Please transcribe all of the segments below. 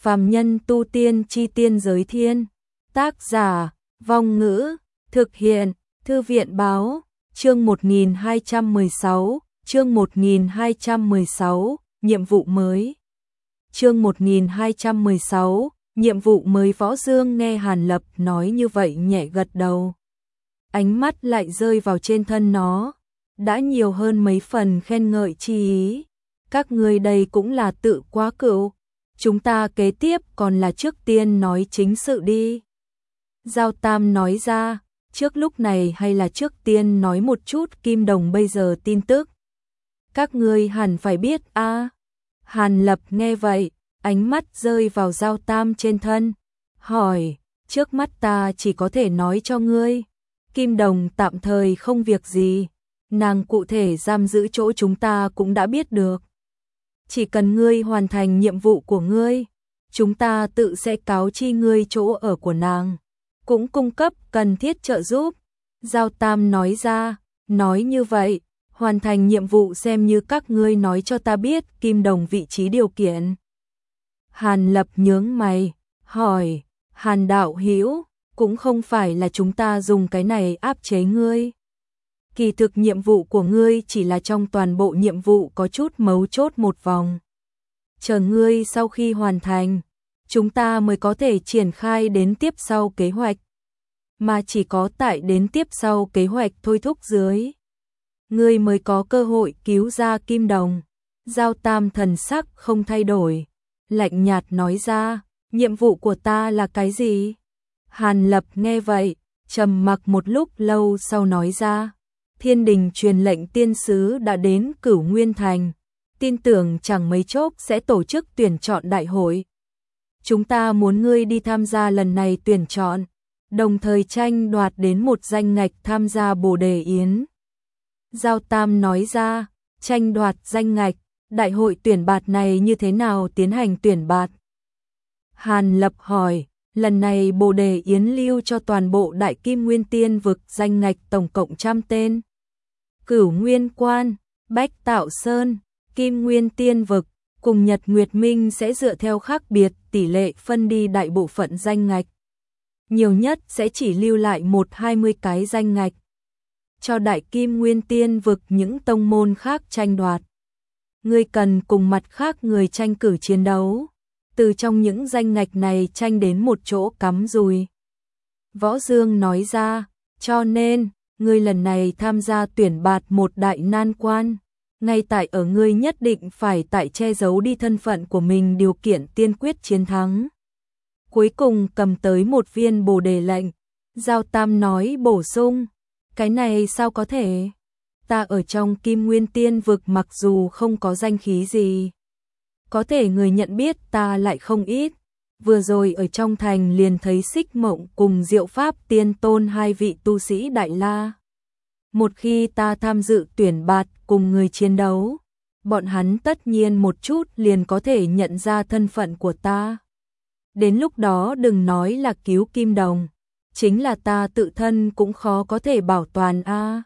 Phàm nhân tu tiên chi tiên giới thiên. Tác giả, Vong Ngữ, thực hiện, Thư viện Báo, chương 1216, chương 1216, nhiệm vụ mới. Chương 1216, nhiệm vụ mới. Võ Dương nghe Hàn Lập nói như vậy nhẹ gật đầu. Ánh mắt lại rơi vào trên thân nó, đã nhiều hơn mấy phần khen ngợi chi ý. Các ngươi đây cũng là tự quá cựu. Chúng ta kế tiếp còn là trước tiên nói chính sự đi. Giao Tam nói ra, trước lúc này hay là trước tiên nói một chút Kim Đồng bây giờ tin tức. Các ngươi hẳn phải biết a. Hàn Lập nghe vậy, ánh mắt rơi vào Giao Tam trên thân, hỏi, trước mắt ta chỉ có thể nói cho ngươi, Kim Đồng tạm thời không việc gì, nàng cụ thể giam giữ chỗ chúng ta cũng đã biết được. Chỉ cần ngươi hoàn thành nhiệm vụ của ngươi, chúng ta tự sẽ cáo chi ngươi chỗ ở của nàng, cũng cung cấp cần thiết trợ giúp. Giao Tam nói ra, nói như vậy, hoàn thành nhiệm vụ xem như các ngươi nói cho ta biết Kim Đồng vị trí điều kiện. Hàn Lập nhướng mày, hỏi, Hàn đạo hữu, cũng không phải là chúng ta dùng cái này áp chế ngươi. Kỳ thực nhiệm vụ của ngươi chỉ là trong toàn bộ nhiệm vụ có chút mấu chốt một vòng. Chờ ngươi sau khi hoàn thành, chúng ta mới có thể triển khai đến tiếp sau kế hoạch. Mà chỉ có tại đến tiếp sau kế hoạch thôi thúc dưới, ngươi mới có cơ hội cứu ra Kim Đồng. Giao Tam thần sắc không thay đổi, lạnh nhạt nói ra, nhiệm vụ của ta là cái gì? Hàn Lập nghe vậy, trầm mặc một lúc lâu sau nói ra, Thiên Đình truyền lệnh tiên sứ đã đến Cửu Nguyên Thành, tin tưởng chẳng mấy chốc sẽ tổ chức tuyển chọn đại hội. Chúng ta muốn ngươi đi tham gia lần này tuyển chọn, đồng thời tranh đoạt đến một danh ngạch tham gia Bồ Đề Yến. Giao Tam nói ra, tranh đoạt danh ngạch, đại hội tuyển bạt này như thế nào tiến hành tuyển bạt? Hàn Lập hỏi, lần này Bồ Đề Yến lưu cho toàn bộ Đại Kim Nguyên Tiên vực danh ngạch tổng cộng 100 tên. Cửu Nguyên Quan, Bách Tạo Sơn, Kim Nguyên Tiên vực cùng Nhật Nguyệt Minh sẽ dựa theo khác biệt tỷ lệ phân đi đại bộ phận danh ngạch. Nhiều nhất sẽ chỉ lưu lại 1-20 cái danh ngạch cho Đại Kim Nguyên Tiên vực những tông môn khác tranh đoạt. Ngươi cần cùng mặt khác người tranh cử chiến đấu, từ trong những danh ngạch này tranh đến một chỗ cắm dùi. Võ Dương nói ra, cho nên, ngươi lần này tham gia tuyển bạt một đại nan quan, ngay tại ở ngươi nhất định phải tại che giấu đi thân phận của mình điều kiện tiên quyết chiến thắng. Cuối cùng cầm tới một viên Bồ Đề lệnh. Giao Tam nói bổ sung, cái này sao có thể? Ta ở trong Kim Nguyên Tiên vực mặc dù không có danh khí gì, có thể người nhận biết ta lại không ít. Vừa rồi ở trong thành liền thấy Xích Mộng cùng Diệu Pháp Tiên Tôn hai vị tu sĩ Đại La. Một khi ta tham dự tuyển bạt cùng người chiến đấu, bọn hắn tất nhiên một chút liền có thể nhận ra thân phận của ta. Đến lúc đó đừng nói là cứu Kim Đồng, chính là ta tự thân cũng khó có thể bảo toàn a.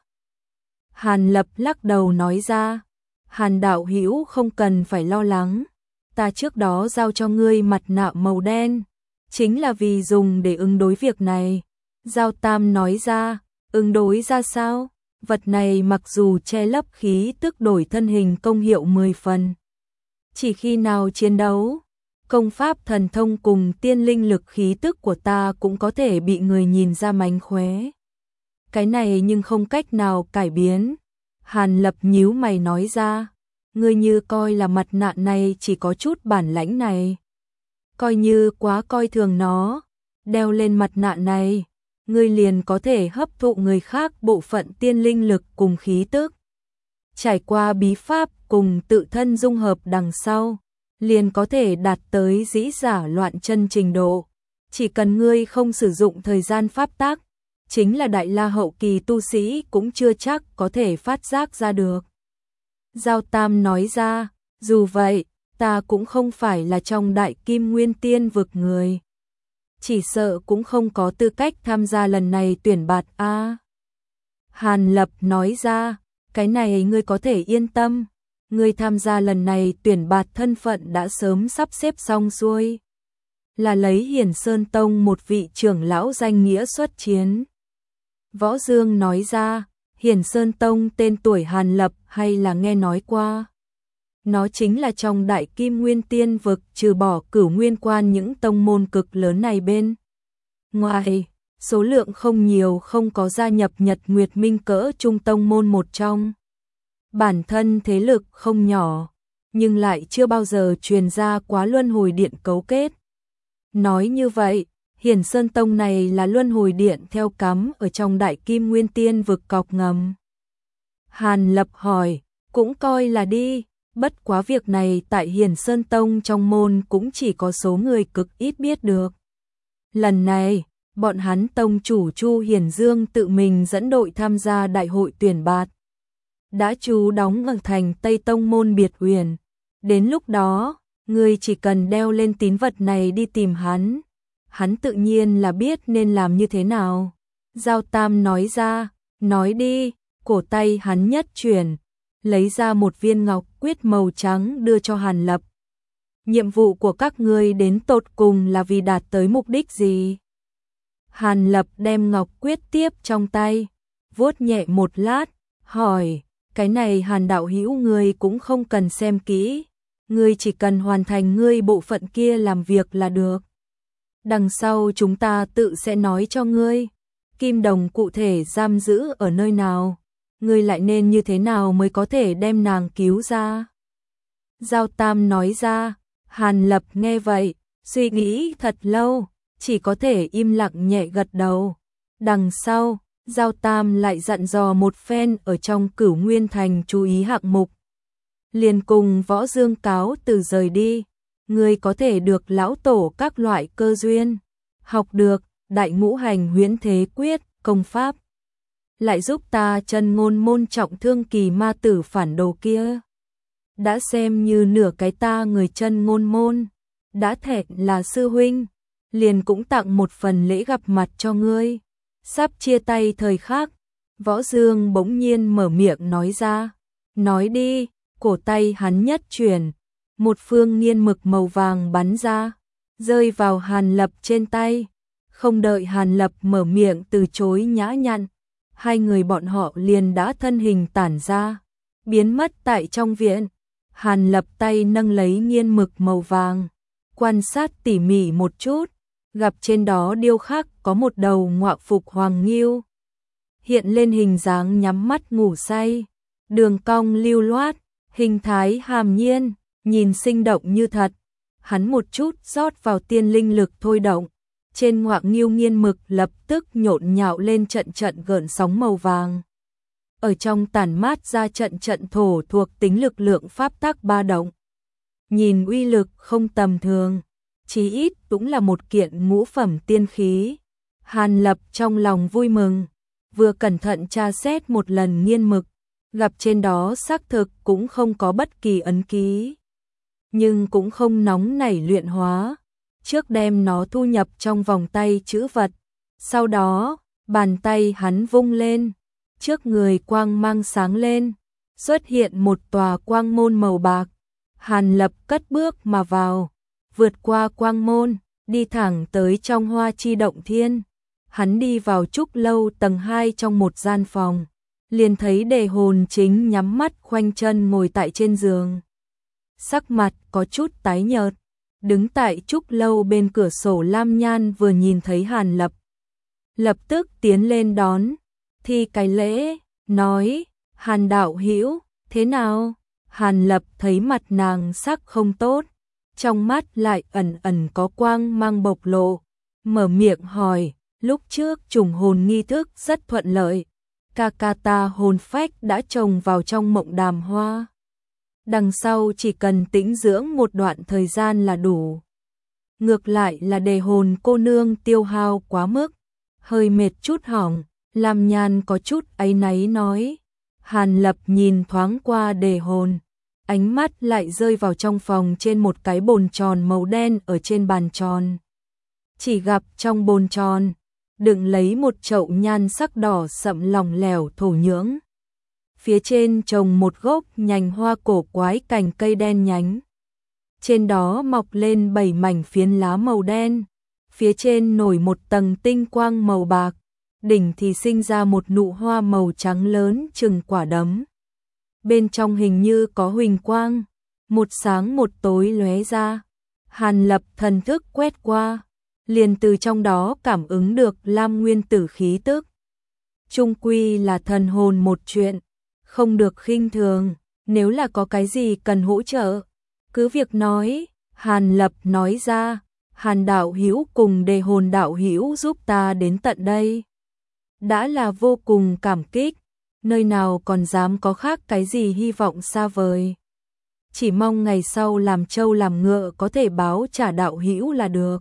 Hàn Lập lắc đầu nói ra, Hàn đạo hữu không cần phải lo lắng, ta trước đó giao cho ngươi mặt nạ màu đen, chính là vì dùng để ứng đối việc này. Giao Tam nói ra, ứng đối ra sao? Vật này mặc dù che lấp khí tức đổi thân hình công hiệu 10 phần. Chỉ khi nào chiến đấu, công pháp thần thông cùng tiên linh lực khí tức của ta cũng có thể bị người nhìn ra mánh khóe. Cái này nhưng không cách nào cải biến. Hàn Lập nhíu mày nói ra, ngươi như coi là mặt nạ này chỉ có chút bản lãnh này. Coi như quá coi thường nó, đeo lên mặt nạ này, ngươi liền có thể hấp thụ người khác bộ phận tiên linh lực cùng khí tức. Trải qua bí pháp cùng tự thân dung hợp đằng sau, liền có thể đạt tới dĩ giả loạn chân trình độ. Chỉ cần ngươi không sử dụng thời gian pháp tác, chính là Đại La hậu kỳ tu sĩ cũng chưa chắc có thể phát giác ra được. Giao Tam nói ra, dù vậy, ta cũng không phải là trong Đại Kim Nguyên Tiên vực người. Chỉ sợ cũng không có tư cách tham gia lần này tuyển bạt a. Hàn Lập nói ra, cái này ngươi có thể yên tâm, ngươi tham gia lần này tuyển bạt thân phận đã sớm sắp xếp xong xuôi, là lấy Hiển Sơn Tông một vị trưởng lão danh nghĩa xuất chiến. Võ Dương nói ra, Hiển Sơn Tông tên tuổi Hàn Lập hay là nghe nói qua. Nó chính là trong Đại Kim Nguyên Tiên vực, trừ bỏ Cửu Nguyên Quan những tông môn cực lớn này bên ngoài, số lượng không nhiều, không có gia nhập Nhật Nguyệt Minh cỡ trung tông môn một trong. Bản thân thế lực không nhỏ, nhưng lại chưa bao giờ truyền ra quá Luân Hồi Điện cấu kết. Nói như vậy, Hiển Sơn Tông này là Luân Hồi Điện theo cắm ở trong Đại Kim Nguyên Tiên vực cọc ngầm. Hàn Lập hỏi, cũng coi là đi, bất quá việc này tại Hiển Sơn Tông trong môn cũng chỉ có số người cực ít biết được. Lần này, bọn hắn tông chủ Chu Hiển Dương tự mình dẫn đội tham gia đại hội tuyển bạt. Đã trú đóng ở thành Tây Tông môn Biệt Uyển. Đến lúc đó, người chỉ cần đeo lên tín vật này đi tìm hắn. Hắn tự nhiên là biết nên làm như thế nào. Giao Tam nói ra, nói đi, cổ tay hắn nhất chuyển, lấy ra một viên ngọc quyết màu trắng đưa cho Hàn Lập. Nhiệm vụ của các ngươi đến tột cùng là vì đạt tới mục đích gì? Hàn Lập đem ngọc quyết tiếp trong tay, vuốt nhẹ một lát, hỏi, cái này Hàn đạo hữu ngươi cũng không cần xem kỹ, ngươi chỉ cần hoàn thành ngươi bộ phận kia làm việc là được. Đằng sau chúng ta tự sẽ nói cho ngươi, Kim Đồng cụ thể giam giữ ở nơi nào, ngươi lại nên như thế nào mới có thể đem nàng cứu ra. Giao Tam nói ra, Hàn Lập nghe vậy, suy nghĩ thật lâu, chỉ có thể im lặng nhẹ gật đầu. Đằng sau, Giao Tam lại dặn dò một phen ở trong Cửu Nguyên Thành chú ý hạng mục. Liền cùng Võ Dương cáo từ rời đi, người có thể được lão tổ các loại cơ duyên, học được Đại Ngũ Hành Huyễn Thế Quyết, công pháp. Lại giúp ta chân ngôn môn trọng thương kỳ ma tử phản đồ kia. Đã xem như nửa cái ta người chân ngôn môn, đã thẹn là sư huynh, liền cũng tặng một phần lễ gặp mặt cho ngươi. Sắp chia tay thời khắc, Võ Dương bỗng nhiên mở miệng nói ra, nói đi, cổ tay hắn nhất chuyển, một phương nghiên mực màu vàng bắn ra, rơi vào Hàn Lập trên tay. Không đợi Hàn Lập mở miệng từ chối nhã nhặn, hai người bọn họ liền đã thân hình tản ra, biến mất tại trong viện. Hàn Lập tay nâng lấy nghiên mực màu vàng, quan sát tỉ mỉ một chút, gặp trên đó điêu khắc có một đầu ngọa phục hoàng ngưu. Hiện lên hình dáng nhắm mắt ngủ say, đường cong lưu loát, hình thái hàm nhiên, nhìn sinh động như thật. Hắn một chút rót vào tiên linh lực thôi động, trên ngọa ngưu nghiên mực lập tức nhộn nhạo lên trận trận gợn sóng màu vàng. Ở trong tản mát ra trận trận thổ thuộc tính lực lượng pháp tắc ba động. Nhìn uy lực không tầm thường, chí ít cũng là một kiện ngũ phẩm tiên khí. Hàn Lập trong lòng vui mừng, vừa cẩn thận tra xét một lần nghiên mực, gặp trên đó xác thực cũng không có bất kỳ ấn ký. Nhưng cũng không nóng nảy luyện hóa, trước đem nó thu nhập trong vòng tay trữ vật. Sau đó, bàn tay hắn vung lên, trước người quang mang sáng lên, xuất hiện một tòa quang môn màu bạc. Hàn Lập cất bước mà vào, vượt qua quang môn, đi thẳng tới trong Hoa Chi Động Thiên. Hắn đi vào trúc lâu tầng 2 trong một gian phòng, liền thấy Đề Hồn chính nhắm mắt khoanh chân ngồi tại trên giường. Sắc mặt có chút tái nhợt, đứng tại trúc lâu bên cửa sổ Lam Nhan vừa nhìn thấy Hàn Lập, lập tức tiến lên đón, thi cái lễ, nói, Hàn đạo hữu, thế nào? Hàn Lập thấy mặt nàng sắc không tốt, trong mắt lại ẩn ẩn có quang mang bộc lộ, mở miệng hỏi, lúc trước trùng hồn nghi thức rất thuận lợi, ca ta hồn phách đã trồng vào trong mộng đàm hoa. Đằng sau chỉ cần tĩnh dưỡng một đoạn thời gian là đủ. Ngược lại là Đề Hồn cô nương tiêu hao quá mức, hơi mệt chút hỏng. Lam Nhan có chút áy náy nói. Hàn Lập nhìn thoáng qua Đề Hồn, ánh mắt lại rơi vào trong phòng trên một cái bồn tròn màu đen ở trên bàn tròn. Chỉ gặp trong bồn tròn, đựng lấy một chậu nhan sắc đỏ sậm lỏng lẻo thổ nhưỡng. Phía trên trồng một gốc nhành hoa cổ quái cành cây đen nhánh. trên đó mọc lên 7 mảnh phiến lá màu đen, phía trên nổi một tầng tinh quang màu bạc, đỉnh thì sinh ra một nụ hoa màu trắng lớn chừng quả đấm. Bên trong hình như có huỳnh quang, một sáng một tối lóe ra. Hàn Lập thần thức quét qua, liền từ trong đó cảm ứng được lam nguyên tử khí tức. Chung quy là thần hồn một chuyện, không được khinh thường, nếu là có cái gì cần hỗ trợ, cứ việc nói. Hàn Lập nói ra, Hàn đạo hữu cùng Đề Hồn đạo hữu giúp ta đến tận đây, đã là vô cùng cảm kích, nơi nào còn dám có khác cái gì hy vọng xa vời. Chỉ mong ngày sau làm trâu làm ngựa có thể báo trả đạo hữu là được.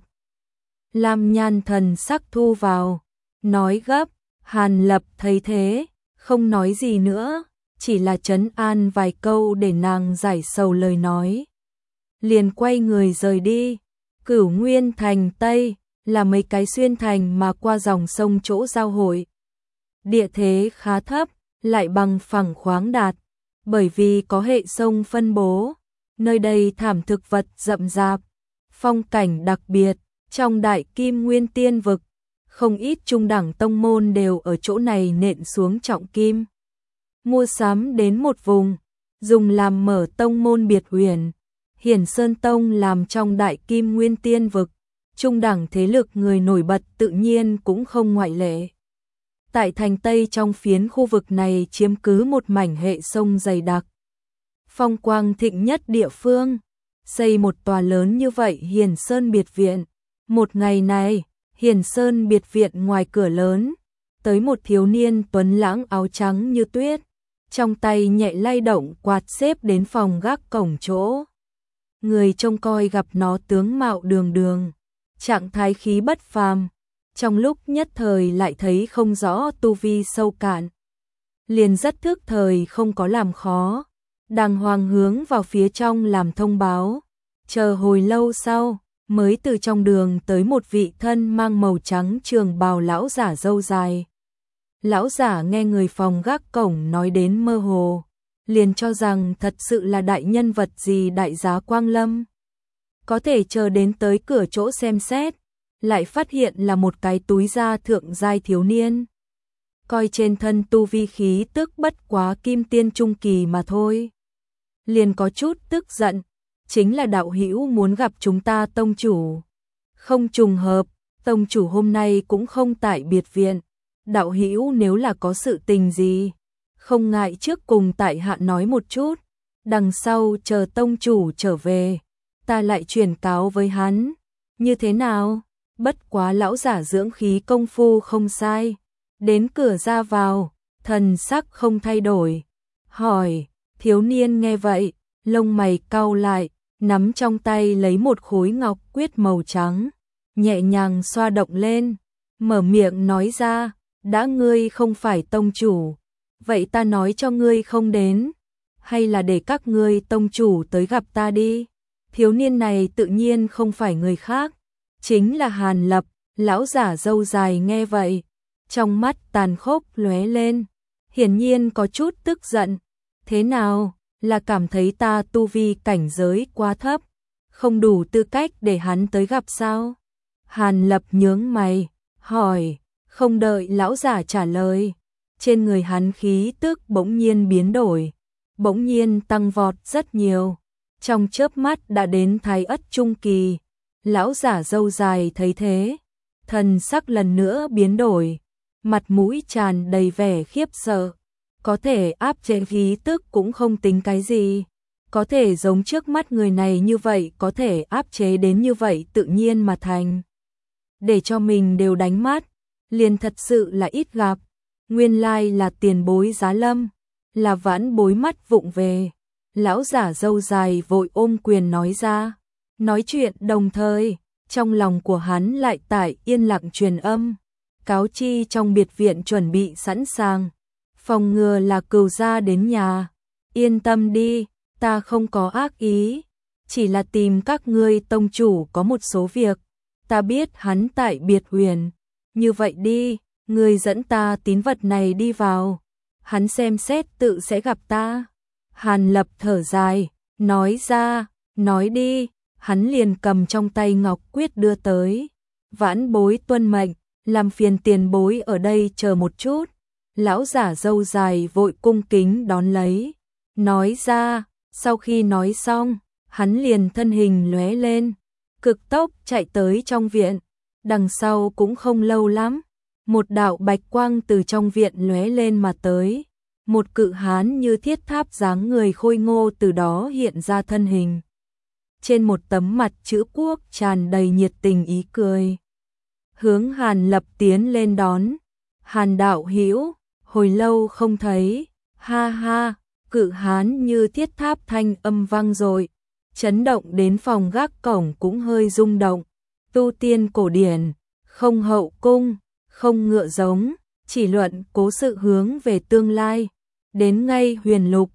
Lam Nhan thần sắc thu vào, nói gấp. Hàn Lập thấy thế, không nói gì nữa, chỉ là trấn an vài câu để nàng giải sầu lời nói. Liền quay người rời đi. Cửu Nguyên Thành Tây là mấy cái xuyên thành mà qua dòng sông chỗ giao hội. Địa thế khá thấp, lại bằng phẳng khoáng đạt, bởi vì có hệ sông phân bố, nơi đây thảm thực vật rậm rạp, phong cảnh đặc biệt. Trong Đại Kim Nguyên Tiên vực, không ít trung đẳng tông môn đều ở chỗ này nện xuống trọng kim, mua sắm đến một vùng, dùng làm mở tông môn biệt huyền. Hiển Sơn Tông làm trong Đại Kim Nguyên Tiên vực, trung đẳng thế lực người nổi bật tự nhiên cũng không ngoại lệ. Tại thành Tây trong phiến khu vực này chiếm cứ một mảnh hệ sông dày đặc, phong quang thịnh nhất địa phương, xây một tòa lớn như vậy Hiển Sơn biệt viện. Một ngày này, Hiển Sơn biệt viện ngoài cửa lớn, tới một thiếu niên tuấn lãng áo trắng như tuyết, trong tay nhẹ lay động quạt xếp đến phòng gác cổng chỗ. Người trông coi gặp nó tướng mạo đường đường, trạng thái khí bất phàm, trong lúc nhất thời lại thấy không rõ tu vi sâu cạn. Liền rất thức thời không có làm khó, đàng hoàng hướng vào phía trong làm thông báo, chờ hồi lâu sau. Mới từ trong đường tới một vị thân mang màu trắng trường bào lão giả râu dài. Lão giả nghe người phòng gác cổng nói đến mơ hồ, liền cho rằng thật sự là đại nhân vật gì đại giá quang lâm. Có thể chờ đến tới cửa chỗ xem xét, lại phát hiện là một cái túi da thượng giai thiếu niên. Coi trên thân tu vi khí tức bất quá kim tiên trung kỳ mà thôi. Liền có chút tức giận. Chính là đạo hữu muốn gặp chúng ta tông chủ. Không trùng hợp, tông chủ hôm nay cũng không tại biệt viện. Đạo hữu nếu là có sự tình gì, không ngại trước cùng tại hạ nói một chút, đằng sau chờ tông chủ trở về, ta lại truyền cáo với hắn. Như thế nào? Bất quá lão giả dưỡng khí công phu không sai. Đến cửa ra vào, thần sắc không thay đổi. Hỏi, thiếu niên nghe vậy, lông mày cau lại, nắm trong tay lấy một khối ngọc quyết màu trắng, nhẹ nhàng xoa động lên, mở miệng nói ra, đã ngươi không phải tông chủ, vậy ta nói cho ngươi không đến, hay là để các ngươi tông chủ tới gặp ta đi. Thiếu niên này tự nhiên không phải người khác, chính là Hàn Lập. Lão giả râu dài nghe vậy, trong mắt tàn khốc lóe lên, hiển nhiên có chút tức giận. Thế nào, là cảm thấy ta tu vi cảnh giới quá thấp, không đủ tư cách để hắn tới gặp sao? Hàn Lập nhướng mày, hỏi, không đợi lão giả trả lời, trên người hắn khí tức bỗng nhiên biến đổi, bỗng nhiên tăng vọt rất nhiều, trong chớp mắt đã đến thái ất trung kỳ. Lão giả râu dài thấy thế, thần sắc lần nữa biến đổi, mặt mũi tràn đầy vẻ khiếp sợ. Có thể áp chế khí tức cũng không tính cái gì, có thể giống trước mắt người này như vậy, có thể áp chế đến như vậy tự nhiên mà thành. Để cho mình đều đánh mắt, liền thật sự là ít gặp. Nguyên lai là tiền bối Giá Lâm, là vãn bối mắt vụng về. Lão giả râu dài vội ôm quyền nói ra. Nói chuyện đồng thời, trong lòng của hắn lại tại yên lặng truyền âm, cáo chi trong biệt viện chuẩn bị sẵn sàng, phòng ngừa là cừu gia đến nhà. Yên tâm đi, ta không có ác ý, chỉ là tìm các ngươi tông chủ có một số việc, ta biết hắn tại biệt huyền. Như vậy đi, ngươi dẫn ta tín vật này đi vào, hắn xem xét tự sẽ gặp ta. Hàn Lập thở dài, nói ra, nói đi. hắn liền cầm trong tay ngọc quyết đưa tới. Vãn bối tuân mệnh, làm phiền tiền bối ở đây chờ một chút. Lão giả râu dài vội cung kính đón lấy, nói ra, sau khi nói xong, hắn liền thân hình lóe lên, cực tốc chạy tới trong viện. Đằng sau cũng không lâu lắm, một đạo bạch quang từ trong viện lóe lên mà tới, một cự hán như thiết tháp dáng người khôi ngô từ đó hiện ra thân hình. Trên một tấm mặt chữ quốc tràn đầy nhiệt tình ý cười, hướng Hàn Lập tiến lên đón. Hàn đạo hữu, hồi lâu không thấy, ha ha. Cự hán như thiết tháp thanh âm vang dội, chấn động đến phòng gác cổng cũng hơi rung động. Tu tiên cổ điển, không hậu cung, không ngựa giống, chỉ luận cố sự hướng về tương lai. Đến ngay huyền lục,